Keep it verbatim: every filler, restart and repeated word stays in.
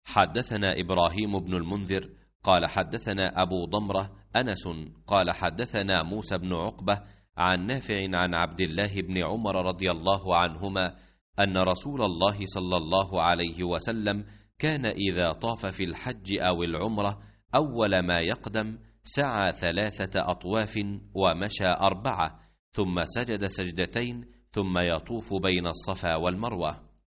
حدثنا إبراهيم بن المنذر قال حدثنا أبو ضمرة أنس قال حدثنا موسى بن عقبة عن نافع عن عبد الله بن عمر رضي الله عنهما أن رسول الله صلى الله عليه وسلم كان إذا طاف في الحج أو العمرة أول ما يقدم سعى ثلاثة أطواف ومشى أربعة ثم سجد سجدتين ثم يطوف بين الصفا والمروة.